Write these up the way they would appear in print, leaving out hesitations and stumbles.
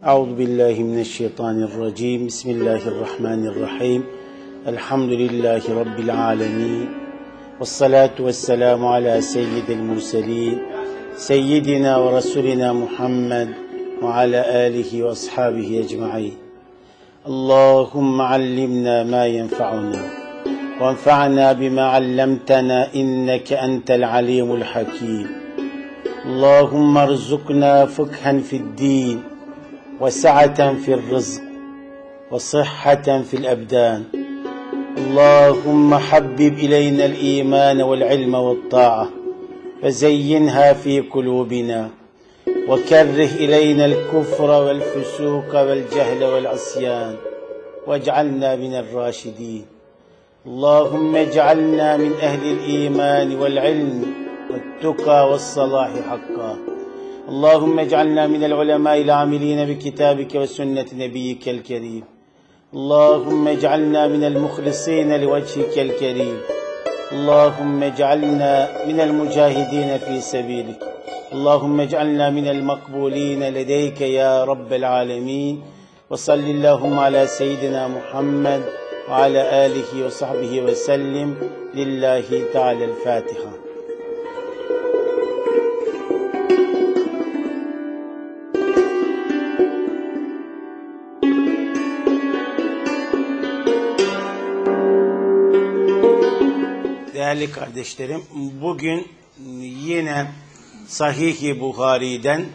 Euzubillahimineşşeytanirracim. Bismillahirrahmanirrahim. Elhamdülillahi Rabbil alemin. Vessalatu vesselamu ala seyyidil murselin. Seyyidina ve Resulina Muhammed ve ala alihi ve ashabihi ecma'in. Allahümme allimna ma yenfa'una. Ve enfa'na bima allamtana inneke entel alimul hakim. Allahümme erzukna fıkhen fid-din. وسعة في الرزق وصحة في الأبدان اللهم حبب إلينا الإيمان والعلم والطاعة وزينها في قلوبنا وكره إلينا الكفر والفسوق والجهل والعصيان واجعلنا من الراشدين اللهم اجعلنا من أهل الإيمان والعلم والتقى والصلاح حقا اللهم اجعلنا من العلماء العاملين بكتابك وسنة نبيك الكريم اللهم اجعلنا من المخلصين لوجهك الكريم اللهم اجعلنا من المجاهدين في سبيلك اللهم اجعلنا من المقبولين لديك يا رب العالمين وصل اللهم على سيدنا محمد وعلى آله وصحبه وسلم لله تعالى الفاتحة. Değerli kardeşlerim, bugün yine Sahih-i Buhari'den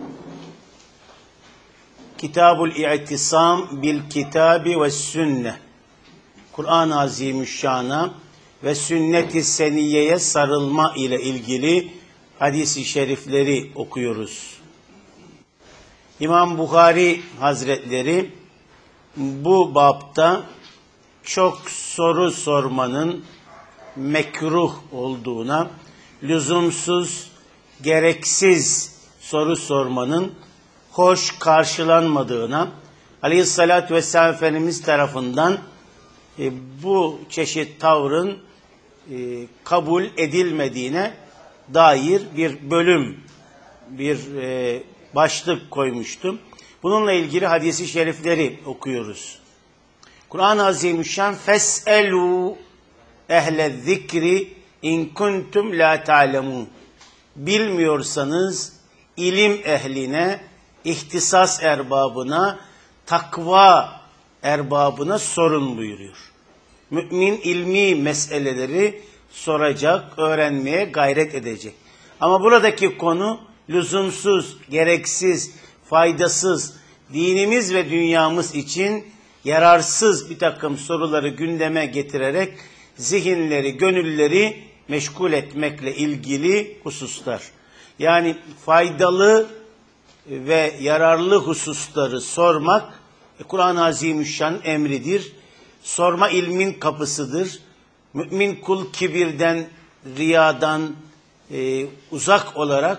Kitabul İ'tisam bil Kitabi ve Sünne, Kur'an-ı Azimüşşan'a ve Sünnet-i Seniyye'ye sarılma ile ilgili hadis-i şerifleri okuyoruz. İmam Buhari Hazretleri bu bapta çok soru sormanın mekruh olduğuna, lüzumsuz, gereksiz soru sormanın hoş karşılanmadığına, Aleyhisselatü Vesselam Efendimiz tarafından bu çeşit tavrın kabul edilmediğine dair bir bölüm, bir başlık koymuştum. Bununla ilgili hadis-i şerifleri okuyoruz. Kur'an-ı Azimüşşan fes'elû ehle zikri in kuntum la ta'lemun. Bilmiyorsanız ilim ehline, ihtisas erbabına, takva erbabına sorun buyuruyor. Mümin ilmi meseleleri soracak, öğrenmeye gayret edecek. Ama buradaki konu lüzumsuz, gereksiz, faydasız, dinimiz ve dünyamız için yararsız bir takım soruları gündeme getirerek zihinleri, gönülleri meşgul etmekle ilgili hususlar. Yani faydalı ve yararlı hususları sormak Kur'an-ı Azimüşşan emridir. Sorma ilmin kapısıdır. Mümin kul kibirden, riyadan uzak olarak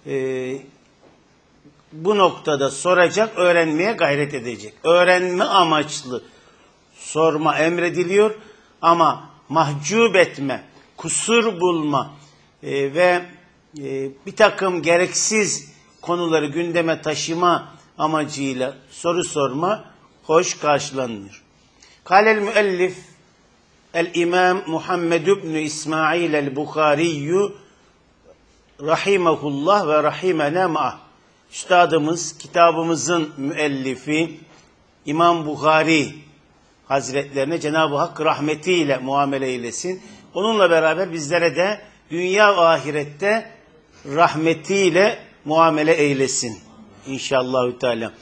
bu noktada soracak, öğrenmeye gayret edecek. Öğrenme amaçlı sorma emrediliyor ama mahcup etme, kusur bulma ve bir takım gereksiz konuları gündeme taşıma amacıyla soru sorma hoş karşılanmıyor. Kâlel müellif el-İmam Muhammed ibn İsmail el-Bukhariyyü rahimahullah ve rahimena ma'ah. Üstadımız, kitabımızın müellifi İmam Bukhari Hazretlerine Cenab-ı Hak rahmetiyle muamele eylesin. Onunla beraber bizlere de dünya ve ahirette rahmetiyle muamele eylesin. İnşallahü Teala.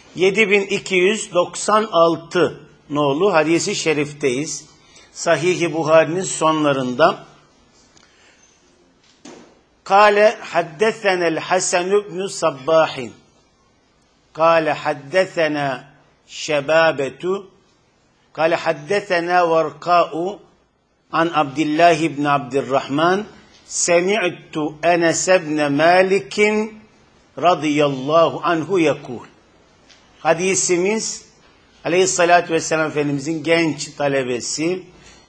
7296 nolu hadisi şerifteyiz. Sahih-i Buhari'nin sonlarında. Kâle haddesenel Hasan ibn Sabbahin. Kâle haddesena şebâbetu. قال حدثنا ورقاء عن عبد الله بن عبد الرحمن سمعت أنس بن مالك رضي الله عنه يقول. Hadisimiz Aleyhisselatü Vesselam Efendimizin genç talebesi,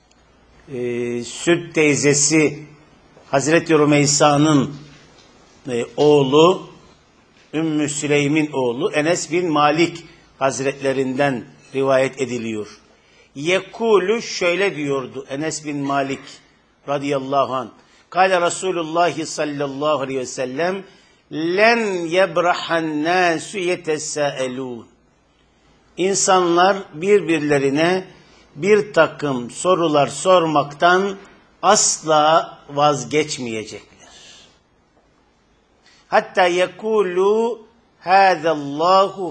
süt teyzesi Hazreti Rümeysa'nın oğlu Ümmü Süleym'in oğlu Enes bin Malik Hazretlerinden rivayet ediliyor. Yekulu şöyle diyordu Enes bin Malik radıyallahu anh. Kâle Resulullah sallallahu aleyhi ve sellem len yebrahan nâsü yetesâelûn. İnsanlar birbirlerine bir takım sorular sormaktan asla vazgeçmeyecekler. Hatta yekulu hâzallâhu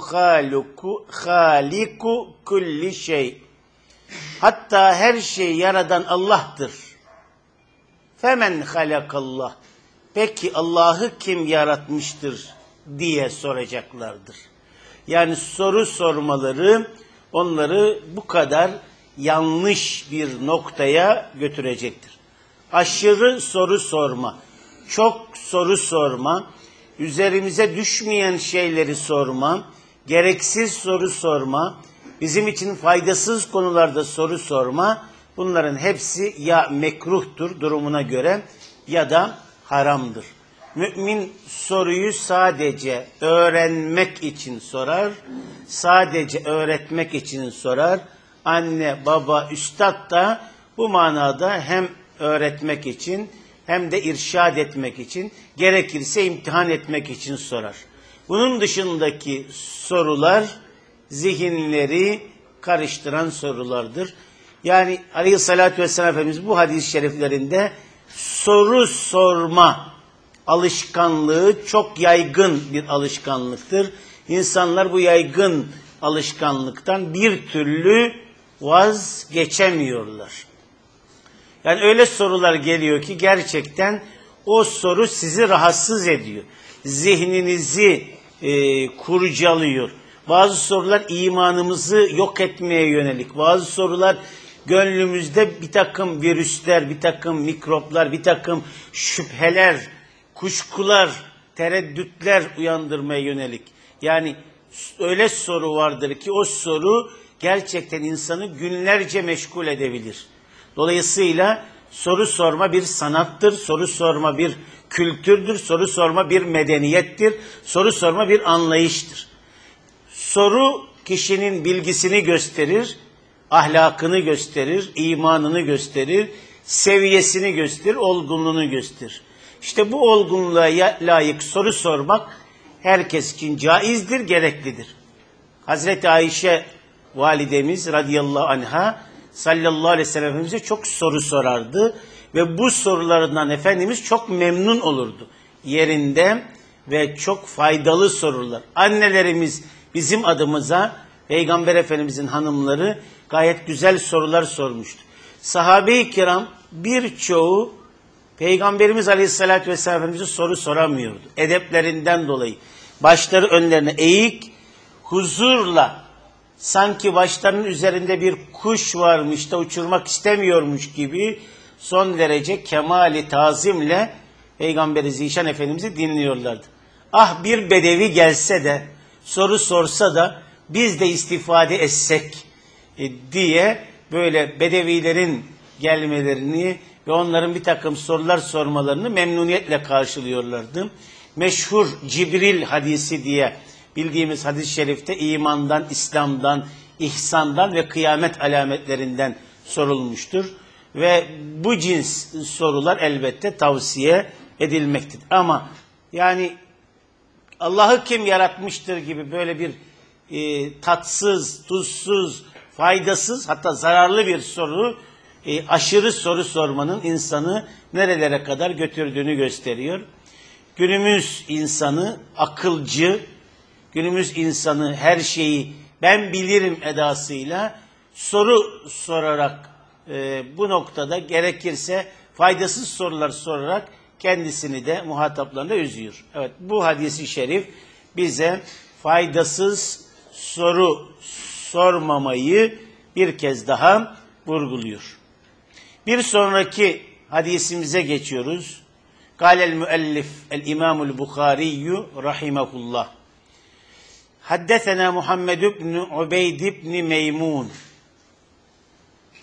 hâliku kulli şey. Hatta her şeyi yaradan Allah'tır. Femen halakallah. Peki Allah'ı kim yaratmıştır diye soracaklardır. Yani soru sormaları onları bu kadar yanlış bir noktaya götürecektir. Aşırı soru sorma, çok soru sorma, üzerimize düşmeyen şeyleri sorma, gereksiz soru sorma, bizim için faydasız konularda soru sorma, bunların hepsi ya mekruhtur durumuna göre ya da haramdır. Mümin soruyu sadece öğrenmek için sorar, sadece öğretmek için sorar. Anne, baba, üstad da bu manada hem öğretmek için hem de irşad etmek için, gerekirse imtihan etmek için sorar. Bunun dışındaki sorular zihinleri karıştıran sorulardır. Yani Aleyhisselatü Vesselam Efendimiz bu hadis-i şeriflerinde soru sorma alışkanlığı çok yaygın bir alışkanlıktır. İnsanlar bu yaygın alışkanlıktan bir türlü vazgeçemiyorlar. Yani öyle sorular geliyor ki gerçekten o soru sizi rahatsız ediyor. Zihninizi kurcalıyor. Bazı sorular imanımızı yok etmeye yönelik. Bazı sorular gönlümüzde bir takım virüsler, bir takım mikroplar, bir takım şüpheler, kuşkular, tereddütler uyandırmaya yönelik. Yani öyle soru vardır ki o soru gerçekten insanı günlerce meşgul edebilir. Dolayısıyla soru sorma bir sanattır, soru sorma bir kültürdür, soru sorma bir medeniyettir, soru sorma bir anlayıştır. Soru kişinin bilgisini gösterir, ahlakını gösterir, imanını gösterir, seviyesini gösterir, olgunluğunu gösterir. İşte bu olgunluğa layık soru sormak herkes için caizdir, gereklidir. Hazreti Ayşe validemiz radıyallahu anha sallallahu aleyhi ve sellem Efendimiz'e çok soru sorardı ve bu sorularından Efendimiz çok memnun olurdu. Yerinde ve çok faydalı sorular. Annelerimiz bizim adımıza Peygamber Efendimiz'in hanımları gayet güzel sorular sormuştu. Sahabe-i kiram birçoğu Peygamberimiz Aleyhisselatü Vesselam Efendimiz'e soru soramıyordu. Edeplerinden dolayı. Başları önlerine eğik, huzurla, sanki başlarının üzerinde bir kuş varmış da uçurmak istemiyormuş gibi son derece kemali tazimle Peygamber-i Zişan Efendimiz'i dinliyorlardı. Ah bir bedevi gelse de, soru sorsa da biz de istifade etsek diye böyle bedevilerin gelmelerini ve onların bir takım sorular sormalarını memnuniyetle karşılıyorlardı. Meşhur Cibril hadisi diye bildiğimiz hadis-i şerifte imandan, İslam'dan, ihsandan ve kıyamet alametlerinden sorulmuştur. Ve bu cins sorular elbette tavsiye edilmektedir. Ama yani Allah'ı kim yaratmıştır gibi böyle bir tatsız, tuzsuz, faydasız hatta zararlı bir soru, aşırı soru sormanın insanı nerelere kadar götürdüğünü gösteriyor. Günümüz insanı akılcı, günümüz insanı her şeyi ben bilirim edasıyla soru sorarak bu noktada gerekirse faydasız sorular sorarak kendisini de muhataplarına üzüyor. Evet, bu hadisi şerif bize faydasız soru sormamayı bir kez daha vurguluyor. Bir sonraki hadisimize geçiyoruz. Kâlel müellif el-İmamul Bukhariyyü rahimahullah. Haddesena Muhammed ibn Ubeyd ibn Meymun.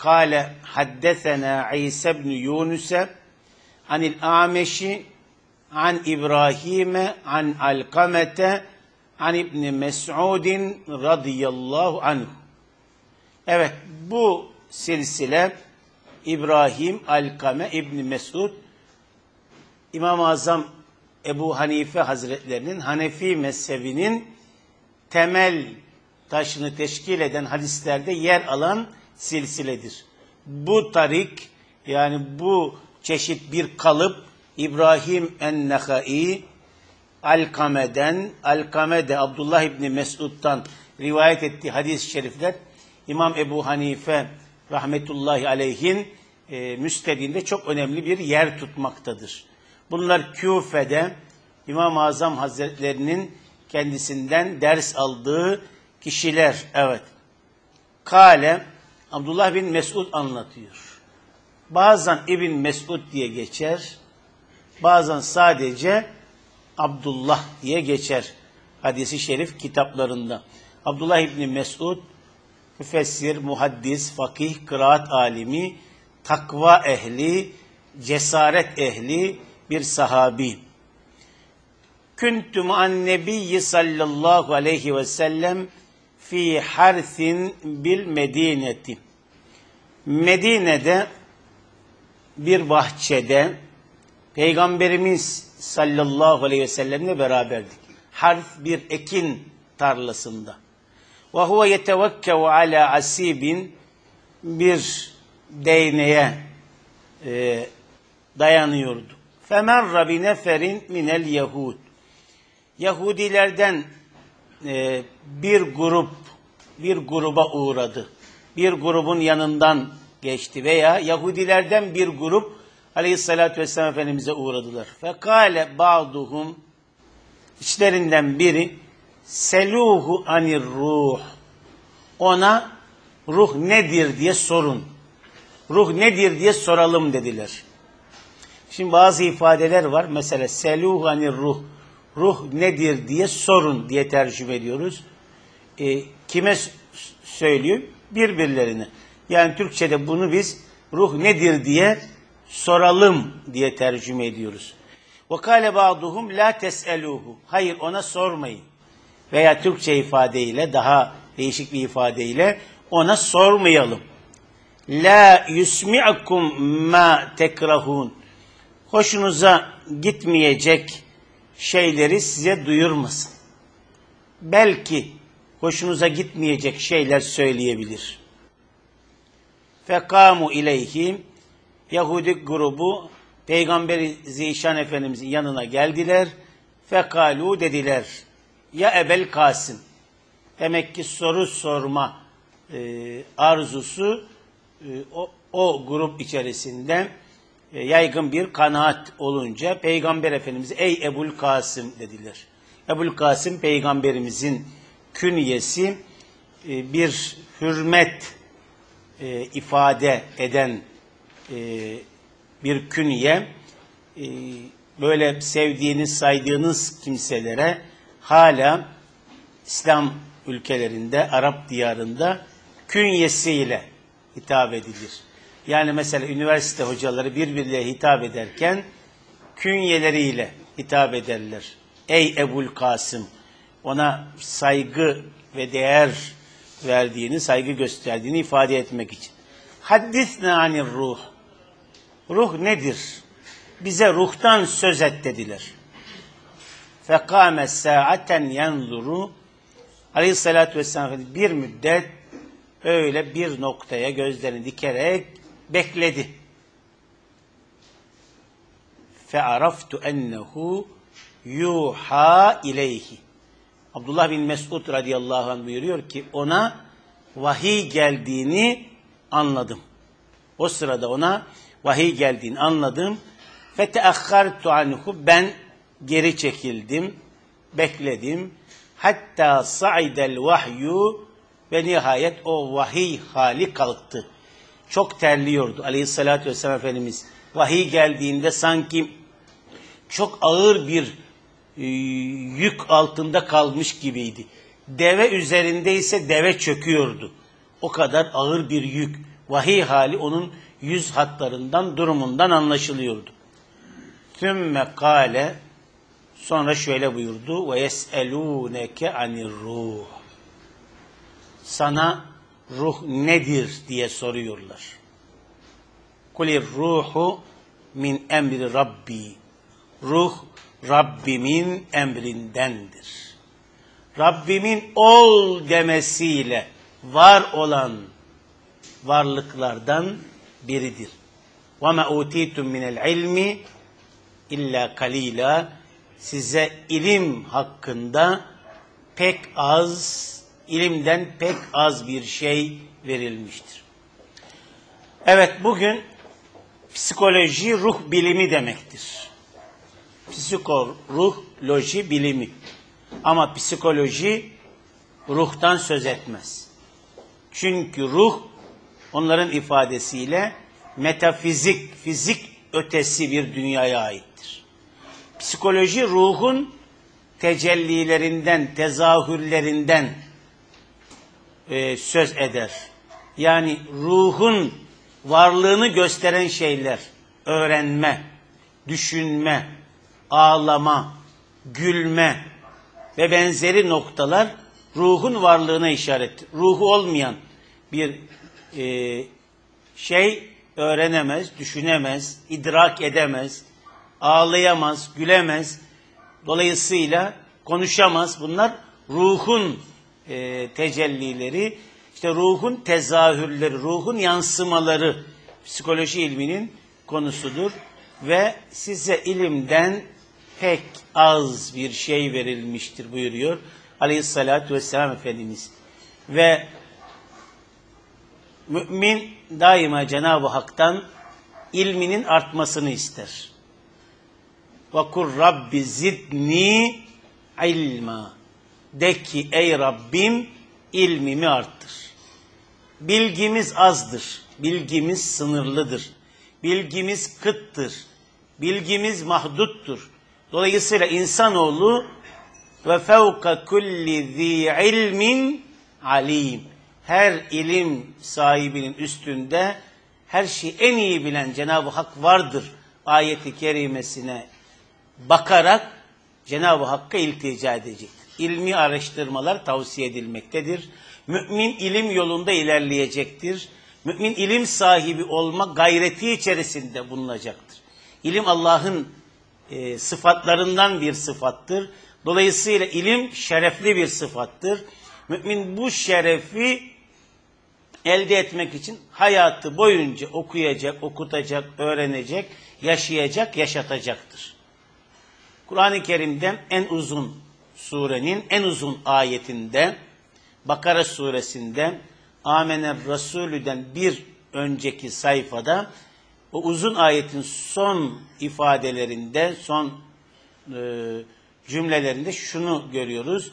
Kâle haddesena İsa ibn Yunus'e anil A'meşi an İbrahim'e an Alkamete an İbni Mes'udin radıyallahu anhu. Evet, bu silsile İbrahim, Alkame, İbni Mes'ud, İmam-ı Azam Ebu Hanife Hazretlerinin Hanefi mezhebinin temel taşını teşkil eden hadislerde yer alan silsiledir. Bu tarik, yani bu çeşit bir kalıp İbrahim en-Nehai Alkame'den, Alkame de Abdullah İbni Mes'ud'dan rivayet ettiği hadis-i şerifler İmam Ebu Hanife rahmetullahi aleyhin müstedinde çok önemli bir yer tutmaktadır. Bunlar Küfe'de İmam-ı Azam Hazretlerinin kendisinden ders aldığı kişiler. Evet. Kale, Abdullah bin Mes'ud anlatıyor. Bazen İbn Mes'ud diye geçer, bazen sadece Abdullah diye geçer hadisi şerif kitaplarında. Abdullah İbni Mes'ud, müfessir, muhaddis, fakih, kıraat alimi, takva ehli, cesaret ehli bir sahabi. Küntü ma'an nebiyyi sallallahu aleyhi ve sellem fi harthin bil medineti. Medine'de bir bahçede Peygamberimiz sallallahu aleyhi ve sellemle beraberdik. Harf bir ekin tarlasında. Ve huve yetevekkevu ala asibin, bir değneğe dayanıyordu. Femerra bi neferin minel yehud. Yahudilerden bir gruba uğradı. Bir grubun yanından geçti veya Yahudilerden bir grup Aleyhisselatü Vesselam Efendimiz'e uğradılar. Fekale ba'duhum, içlerinden biri, seluhu anir ruh. Ona ruh nedir diye sorun. Ruh nedir diye soralım dediler. Şimdi bazı ifadeler var. Mesela seluhu anir ruh. Ruh nedir diye sorun diye tercüme ediyoruz. Kime söylüyor? Birbirlerine. Yani Türkçe'de bunu biz ruh nedir diye soralım diye tercüme ediyoruz. وَقَالَ بَعْضُهُمْ لَا تَسْأَلُوهُ. Hayır, ona sormayın. Veya Türkçe ifadeyle, daha değişik bir ifadeyle ona sormayalım. لَا يُسْمِعَكُمْ مَا تَكْرَهُونَ. Hoşunuza gitmeyecek şeyleri size duyurmasın. Belki hoşunuza gitmeyecek şeyler söyleyebilir. فَقَامُوا اِلَيْهِمْ. Yahudi grubu Peygamber-i Zişan Efendimizin yanına geldiler. Fekalu dediler. Ya Ebel Kasım. Demek ki soru sorma arzusu o grup içerisinde yaygın bir kanaat olunca Peygamber Efendimiz'e ey Ebul Kasım dediler. Ebul Kasım Peygamberimizin künyesi, bir hürmet ifade eden bir künye. Böyle sevdiğiniz, saydığınız kimselere hala İslam ülkelerinde, Arap diyarında künyesiyle hitap edilir. Yani mesela üniversite hocaları birbirleriyle hitap ederken künyeleriyle hitap ederler. Ey Ebul Kasım, ona saygı ve değer verdiğini, saygı gösterdiğini ifade etmek için. Haddisne anir ruh. Ruh nedir? Bize ruhtan söz et dediler. Fekâme sâaten yanzuru. Aleyhissalâtu vesselam bir müddet öyle bir noktaya gözlerini dikerek bekledi. Fe'araftu ennehu yuha ileyhi. Abdullah bin Mes'ud radıyallahu anh buyuruyor ki ona vahiy geldiğini anladım. O sırada ona vahiy geldiğini anladım. Feteakhartu anhu, ben geri çekildim, bekledim. Hatta sa'idel vahyu, ve nihayet o vahiy hali kalktı. Çok terliyordu Aleyhisselatü Vesselam Efendimiz. Vahiy geldiğinde sanki çok ağır bir yük altında kalmış gibiydi. Deve üzerindeyse deve çöküyordu. O kadar ağır bir yük. Vahiy hali onun yüz hatlarından, durumundan anlaşılıyordu. Thümme kâle, sonra şöyle buyurdu: ve yes'elûneke anir-ruh. Sana ruh nedir diye soruyorlar. Kulir ruhu min emri Rabbi. Ruh Rabbimin emrindendir. Rabbimin ol demesiyle var olan varlıklardan biridir. وَمَا اُوتِيتُمْ مِنَ الْعِلْمِ اِلَّا قَلِيلًا. Size ilim hakkında pek az, ilimden pek az bir şey verilmiştir. Evet, bugün psikoloji ruh bilimi demektir. Ruhloji bilimi. Ama psikoloji ruhtan söz etmez. Çünkü ruh onların ifadesiyle metafizik, fizik ötesi bir dünyaya aittir. Psikoloji ruhun tecellilerinden, tezahürlerinden söz eder. Yani ruhun varlığını gösteren şeyler, öğrenme, düşünme, ağlama, gülme ve benzeri noktalar ruhun varlığına işarettir. Ruhu olmayan bir şey öğrenemez, düşünemez, idrak edemez, ağlayamaz, gülemez, dolayısıyla konuşamaz. Bunlar ruhun tecellileri, işte ruhun tezahürleri, ruhun yansımaları psikoloji ilminin konusudur. Ve size ilimden pek az bir şey verilmiştir buyuruyor Aleyhisselatü Vesselam Efendimiz. Ve mümin daima Cenab-ı Hak'tan ilminin artmasını ister. وَقُلْ Rabbi zidni ilma. De ki ey Rabbim ilmimi arttır. Bilgimiz azdır, bilgimiz sınırlıdır, bilgimiz kıttır, bilgimiz mahduttur. Dolayısıyla insanoğlu ve fevka kulli zi ilmin alim. Her ilim sahibinin üstünde her şeyi en iyi bilen Cenab-ı Hak vardır ayeti kerimesine bakarak Cenab-ı Hakk'a iltica edecektir. İlmi araştırmalar tavsiye edilmektedir. Mümin ilim yolunda ilerleyecektir. Mümin ilim sahibi olma gayreti içerisinde bulunacaktır. İlim Allah'ın sıfatlarından bir sıfattır. Dolayısıyla ilim şerefli bir sıfattır. Mümin bu şerefi elde etmek için hayatı boyunca okuyacak, okutacak, öğrenecek, yaşayacak, yaşatacaktır. Kur'an-ı Kerim'den en uzun surenin en uzun ayetinde, Bakara suresinde Amener Resulü'den bir önceki sayfada o uzun ayetin son ifadelerinde, son cümlelerinde şunu görüyoruz.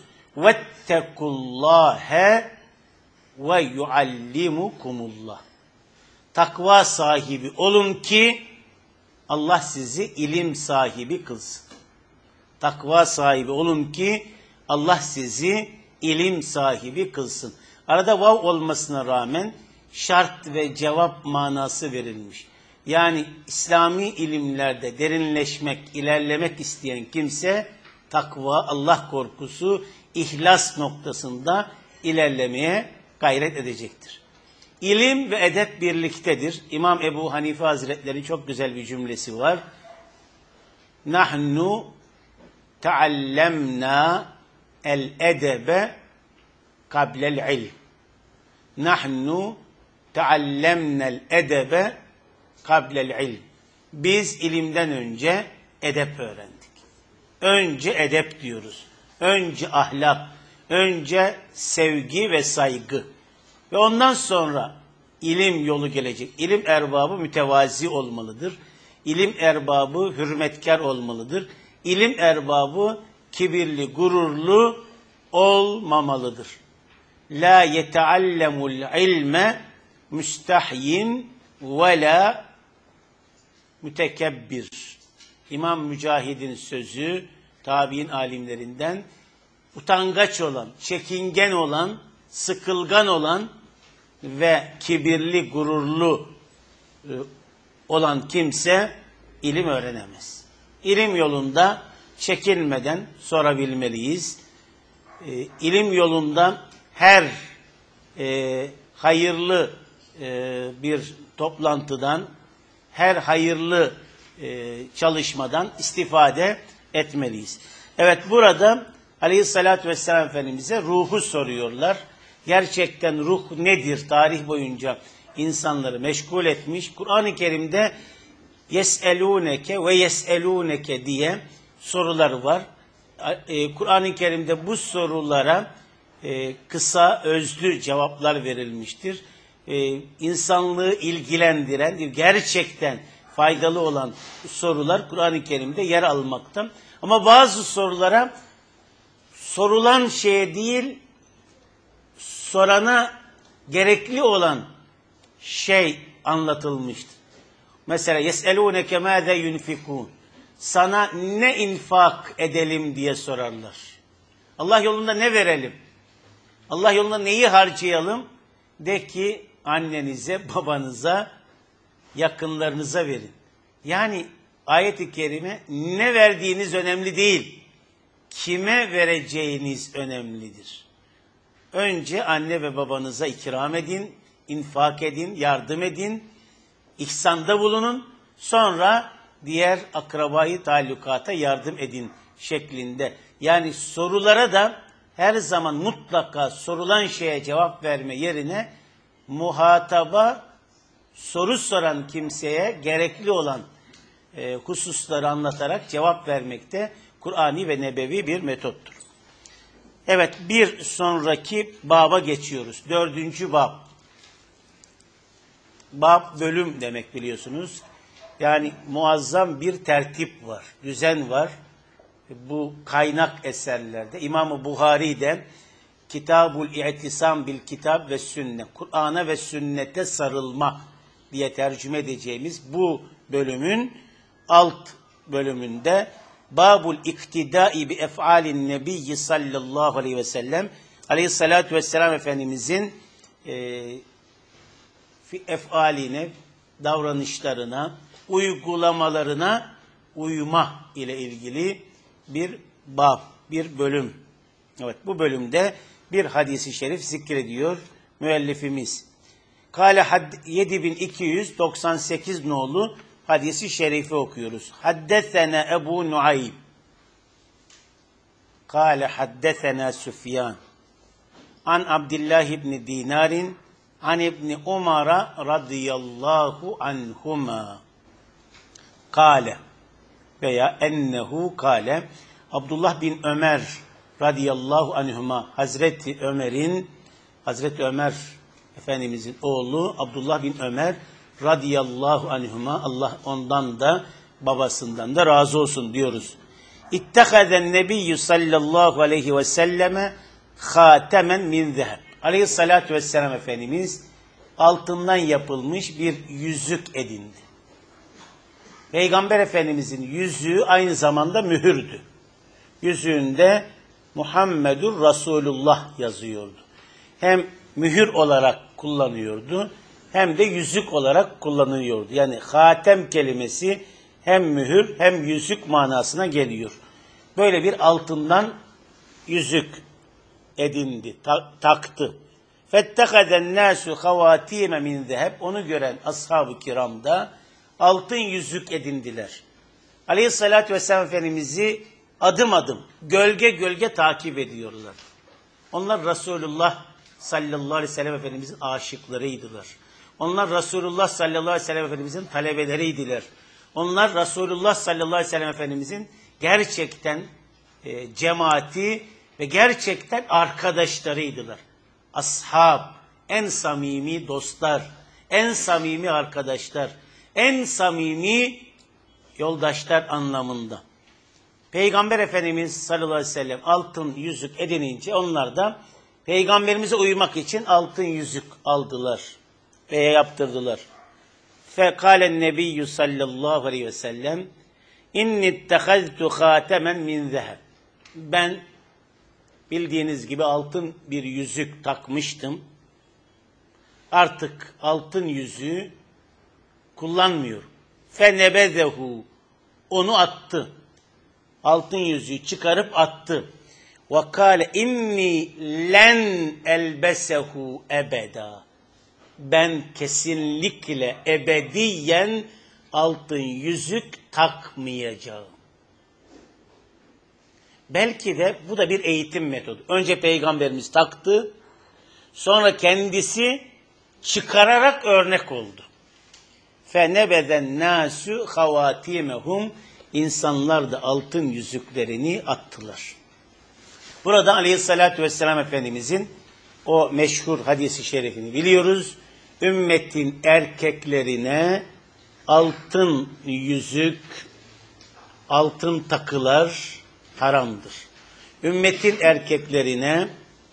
Vettekullâhe ve yuallimukumullah. Takva sahibi olun ki Allah sizi ilim sahibi kılsın. Takva sahibi olun ki Allah sizi ilim sahibi kılsın. Arada vav olmasına rağmen şart ve cevap manası verilmiş. Yani İslami ilimlerde derinleşmek, ilerlemek isteyen kimse takva, Allah korkusu, ihlas noktasında ilerlemeye gayret edecektir. İlim ve edep birliktedir. İmam Ebu Hanife Hazretleri çok güzel bir cümlesi var. Nahnu teallemna el-edebe kablel ilm. Nahnu teallemnel edebe kablel ilm. Biz ilimden önce edep öğrendik. Önce edep diyoruz. Önce ahlak, önce sevgi ve saygı. Ve ondan sonra ilim yolu gelecek. İlim erbabı mütevazi olmalıdır. İlim erbabı hürmetkar olmalıdır. İlim erbabı kibirli, gururlu olmamalıdır. La yeteallemul ilme müstahyin ve la mütekebbir. İmam Mücahid'in sözü, tabi'in alimlerinden, utangaç olan, çekingen olan, sıkılgan olan ve kibirli, gururlu olan kimse ilim öğrenemez. İlim yolunda çekinmeden sorabilmeliyiz. İlim yolunda her hayırlı bir toplantıdan, her hayırlı çalışmadan istifade etmeliyiz. Evet, burada Aleyhisselatü Vesselam Efendimiz'e ruhu soruyorlar. Gerçekten ruh nedir? Tarih boyunca insanları meşgul etmiş. Kur'an-ı Kerim'de yes'elûneke ve yes'elûneke diye sorular var. Kur'an-ı Kerim'de bu sorulara kısa, özlü cevaplar verilmiştir. İnsanlığı ilgilendiren, gerçekten faydalı olan sorular Kur'an-ı Kerim'de yer almakta. Ama bazı sorulara sorulan şeye değil, sorana gerekli olan şey anlatılmıştır. Mesela yes'elûneke mâze yunfikûn. Sana ne infak edelim diye sorarlar. Allah yolunda ne verelim? Allah yolunda neyi harcayalım? De ki annenize, babanıza, yakınlarınıza verin. Yani ayet-i kerime ne verdiğiniz önemli değil. Kime vereceğiniz önemlidir. Önce anne ve babanıza ikram edin, infak edin, yardım edin, ihsanda bulunun. Sonra diğer akrabayı talukata yardım edin şeklinde. Yani sorulara da her zaman mutlaka sorulan şeye cevap verme yerine muhataba, soru soran kimseye gerekli olan hususları anlatarak cevap vermekte Kur'ani ve nebevi bir metottur. Evet, bir sonraki baba geçiyoruz. 4. bab. Bab bölüm demek, biliyorsunuz. Yani muazzam bir tertip var, düzen var. Bu kaynak eserlerde İmam-ı Buhari'de Kitabul İ'tisam bil Kitab ve Sünnet, Kur'an'a ve sünnete sarılma diye tercüme edeceğimiz bu bölümün alt bölümünde Babul İktidai bi ef'alin nebiyyi sallallahu aleyhi ve sellem, aleyhissalatü vesselam Efendimizin ef'aline, davranışlarına, uygulamalarına uyma ile ilgili bir bab, bir bölüm. Evet, bu bölümde bir hadisi şerif zikrediyor müellifimiz. Kale 7298 nolu hadisi şerifi okuyoruz. Haddesena Ebu Nuaym. Kale haddesena Süfyan. An Abdullah ibn Dinarin an İbni Umar'a radıyallahu anhuma. Kale veya ennehu kale, Abdullah bin Ömer radıyallahu anhuma, Hazreti Ömer Efendimizin oğlu Abdullah bin Ömer radıyallahu anhuma, Allah ondan da babasından da razı olsun diyoruz. İttehazen nebiyyü sallallahu aleyhi ve selleme hatemen min zeheb. Aleyhissalatü vesselam Efendimiz altından yapılmış bir yüzük edindi. Peygamber Efendimizin yüzüğü aynı zamanda mühürdü. Yüzüğünde Muhammedur Resulullah yazıyordu. Hem mühür olarak kullanıyordu, hem de yüzük olarak kullanılıyordu. Yani hatem kelimesi hem mühür hem yüzük manasına geliyor. Böyle bir altından yüzük edindi, taktı. Fettehaden nasu havatime min zeheb. Onu gören ashab-ı kiram da altın yüzük edindiler. Aleyhissalatü vesselam Efendimiz'i adım adım, gölge gölge takip ediyorlar. Onlar Resulullah sallallahu aleyhi ve sellem Efendimiz'in aşıklarıydılar. Onlar Resulullah sallallahu aleyhi ve sellem Efendimiz'in talebeleriydiler. Onlar Resulullah sallallahu aleyhi ve sellem Efendimiz'in gerçekten cemaati ve gerçekten arkadaşlarıydılar. Ashab, en samimi dostlar, en samimi arkadaşlar, en samimi yoldaşlar anlamında. Peygamber Efendimiz sallallahu aleyhi ve sellem altın yüzük edinince onlar da Peygamberimize uymak için altın yüzük aldılar veya yaptırdılar. Fekalen nebiyyü sallallahu aleyhi ve sellem inni ittehaztu hatemen min zeheb. Ben bildiğiniz gibi altın bir yüzük takmıştım. Artık altın yüzüğü kullanmıyorum. Fenebezehu. Onu attı. Altın yüzüğü çıkarıp attı. وَقَالَ اِنِّي لَنْ اَلْبَسَهُ ebeda. Ben kesinlikle ebediyen altın yüzük takmayacağım. Belki de bu da bir eğitim metodu. Önce Peygamberimiz taktı, sonra kendisi çıkararak örnek oldu. فَنَبَذَ النَّاسُ خَوَاتِيمَهُمْ. İnsanlar da altın yüzüklerini attılar. Burada Aleyhisselatü Vesselam Efendimizin o meşhur hadisi şerifini biliyoruz. Ümmetin erkeklerine altın yüzük, altın takılar haramdır. Ümmetin erkeklerine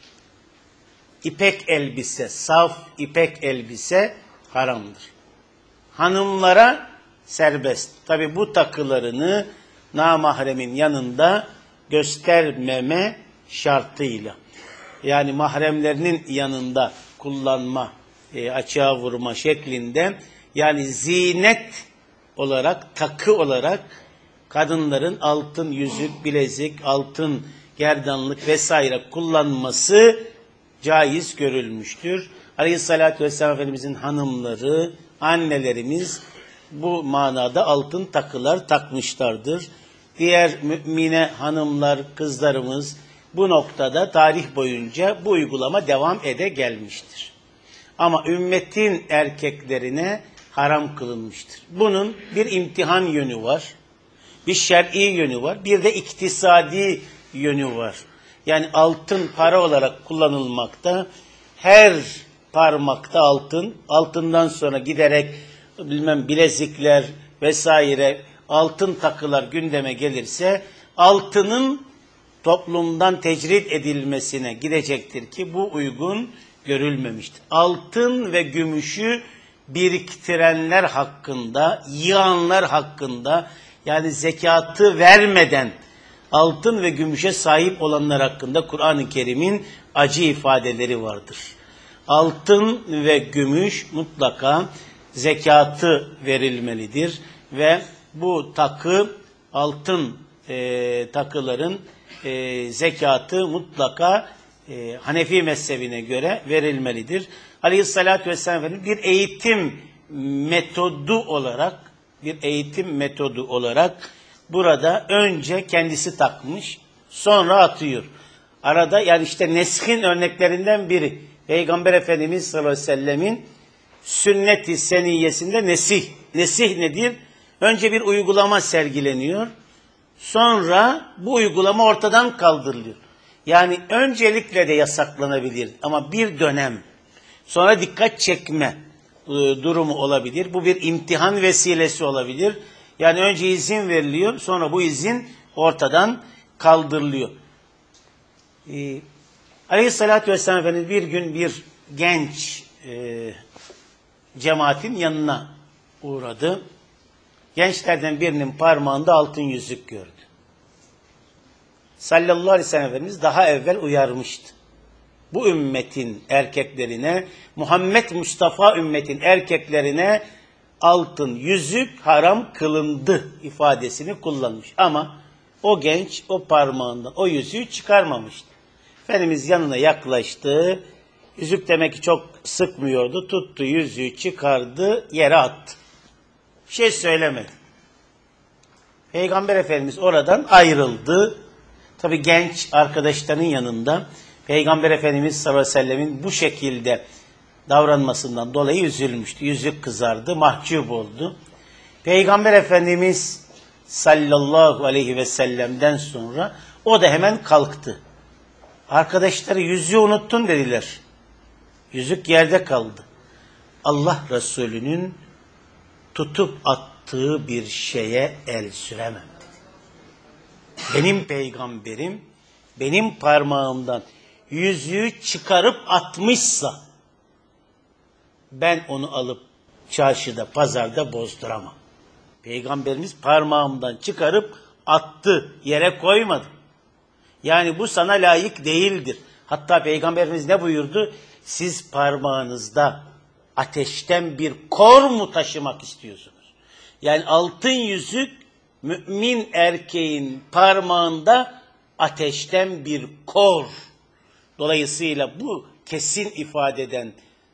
ipek elbise, saf ipek elbise haramdır. Hanımlara serbest. Tabi bu takılarını namahremin yanında göstermeme şartıyla. Yani mahremlerinin yanında kullanma, açığa vurma şeklinde, yani zinet olarak, takı olarak kadınların altın yüzük, bilezik, altın gerdanlık vesaire kullanması caiz görülmüştür. Aleyhissalatü vesselam Efendimizin hanımları, annelerimiz bu manada altın takılar takmışlardır. Diğer mümine hanımlar, kızlarımız bu noktada tarih boyunca bu uygulama devam ede gelmiştir. Ama ümmetin erkeklerine haram kılınmıştır. Bunun bir imtihan yönü var, bir şer'i yönü var, bir de iktisadi yönü var. Yani altın para olarak kullanılmakta, her parmakta altın, altından sonra giderek bilezikler vesaire altın takılar gündeme gelirse altının toplumdan tecrit edilmesine gidecektir ki bu uygun görülmemiştir. Altın ve gümüşü biriktirenler hakkında, yığanlar hakkında, yani zekatı vermeden altın ve gümüşe sahip olanlar hakkında Kur'an-ı Kerim'in acı ifadeleri vardır. Altın ve gümüş mutlaka zekatı verilmelidir ve bu takı, altın takıların zekatı mutlaka Hanefi mezhebine göre verilmelidir. Aleyhissalatü vesselam Efendimiz bir eğitim metodu olarak burada önce kendisi takmış, sonra atıyor. Arada, yani işte neshin örneklerinden biri. Peygamber Efendimiz sallallahu aleyhi ve sellemin sünnet-i seniyyesinde nesih. Nesih nedir? Önce bir uygulama sergileniyor. Sonra bu uygulama ortadan kaldırılıyor. Yani öncelikle de yasaklanabilir ama bir dönem sonra dikkat çekme durumu olabilir. Bu bir imtihan vesilesi olabilir. Yani önce izin veriliyor, sonra bu izin ortadan kaldırılıyor. Aleyhissalatü vesselam Efendimiz bir gün bir genç cemaatin yanına uğradı. Gençlerden birinin parmağında altın yüzük gördü. Sallallahu aleyhi ve sellem Efendimiz daha evvel uyarmıştı. Bu ümmetin erkeklerine, Muhammed Mustafa ümmetin erkeklerine altın yüzük haram kılındı ifadesini kullanmış. Ama o genç o parmağından o yüzüğü çıkarmamıştı. Efendimiz yanına yaklaştı. Yüzük demek ki çok sıkmıyordu. Tuttu yüzüğü, çıkardı, yere attı. Bir şey söylemedi. Peygamber Efendimiz oradan ayrıldı. Tabii genç arkadaşlarının yanında Peygamber Efendimiz sallallahu aleyhi ve sellemin bu şekilde davranmasından dolayı üzülmüştü. Yüzük kızardı, mahcup oldu. Peygamber Efendimiz sallallahu aleyhi ve sellem'den sonra o da hemen kalktı. Arkadaşları yüzüğü unuttun dediler. Yüzük yerde kaldı. Allah Resulü'nün tutup attığı bir şeye el süremem dedi. Benim peygamberim benim parmağımdan yüzüğü çıkarıp atmışsa ben onu alıp çarşıda, pazarda bozduramam. Peygamberimiz parmağımdan çıkarıp attı, yere koymadı. Yani bu sana layık değildir. Hatta Peygamberimiz ne buyurdu? Siz parmağınızda ateşten bir kor mu taşımak istiyorsunuz? Yani altın yüzük mümin erkeğin parmağında ateşten bir kor. Dolayısıyla bu kesin ifadeden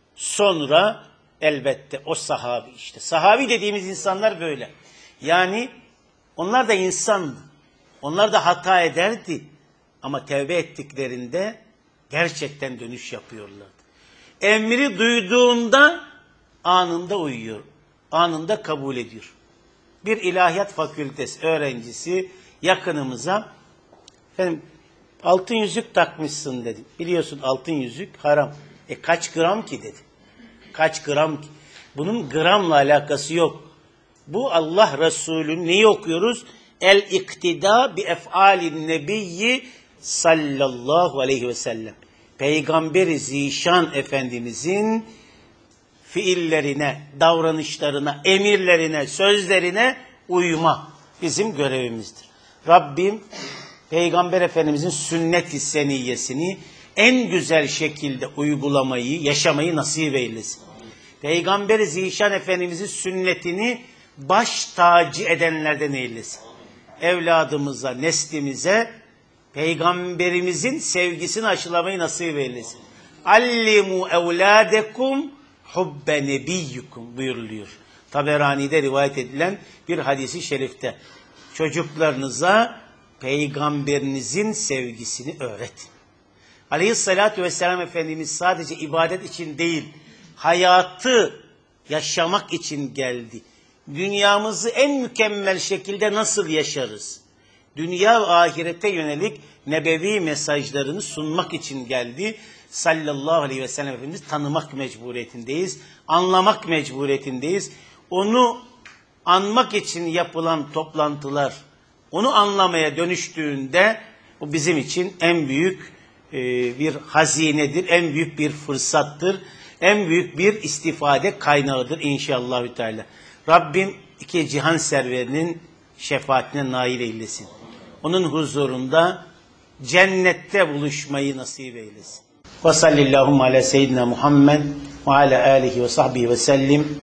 sonra elbette o sahabi işte. Sahabi dediğimiz insanlar böyle. Yani onlar da insandı. Onlar da hata ederdi. Ama tevbe ettiklerinde gerçekten dönüş yapıyorlardı. Emri duyduğunda anında uyuyor. Anında kabul ediyor. Bir ilahiyat fakültesi öğrencisi yakınımıza, efendim, altın yüzük takmışsın dedi. Biliyorsun altın yüzük haram. Kaç gram ki dedi. Kaç gram ki? Bunun gramla alakası yok. Bu Allah Resulü'nün neyi okuyoruz? El-iktida bi ef'alin nebiyyi sallallahu aleyhi ve sellem. Peygamber-i Zişan Efendimizin fiillerine, davranışlarına, emirlerine, sözlerine uyma bizim görevimizdir. Rabbim Peygamber Efendimizin sünnet-i seniyyesini en güzel şekilde uygulamayı, yaşamayı nasip eylesin. Peygamber-i Zişan Efendimizin sünnetini baş tacı edenlerden eylesin. Evladımıza, neslimize Peygamberimizin sevgisini aşılamayı nasip eylesin. Allimu evladekum hubbe nebiyyukum buyuruluyor. Taberani'de rivayet edilen bir hadisi şerifte. Çocuklarınıza Peygamberinizin sevgisini öğretin. Aleyhissalatü vesselam Efendimiz sadece ibadet için değil, hayatı yaşamak için geldi. Dünyamızı en mükemmel şekilde nasıl yaşarız? Dünya ve ahirete yönelik nebevi mesajlarını sunmak için geldi. Sallallahu aleyhi ve sellem Efendimiz tanımak mecburiyetindeyiz. Anlamak mecburiyetindeyiz. Onu anmak için yapılan toplantılar, onu anlamaya dönüştüğünde o bizim için en büyük bir hazinedir, en büyük bir fırsattır, en büyük bir istifade kaynağıdır inşallahü teala. Rabbim iki cihan serverinin şefaatine nail eylesin. Onun huzurunda cennette buluşmayı nasip eylesin. Ve sallallahu ala seyyidina Muhammed ve ala alihi ve sahbihi ve sellim.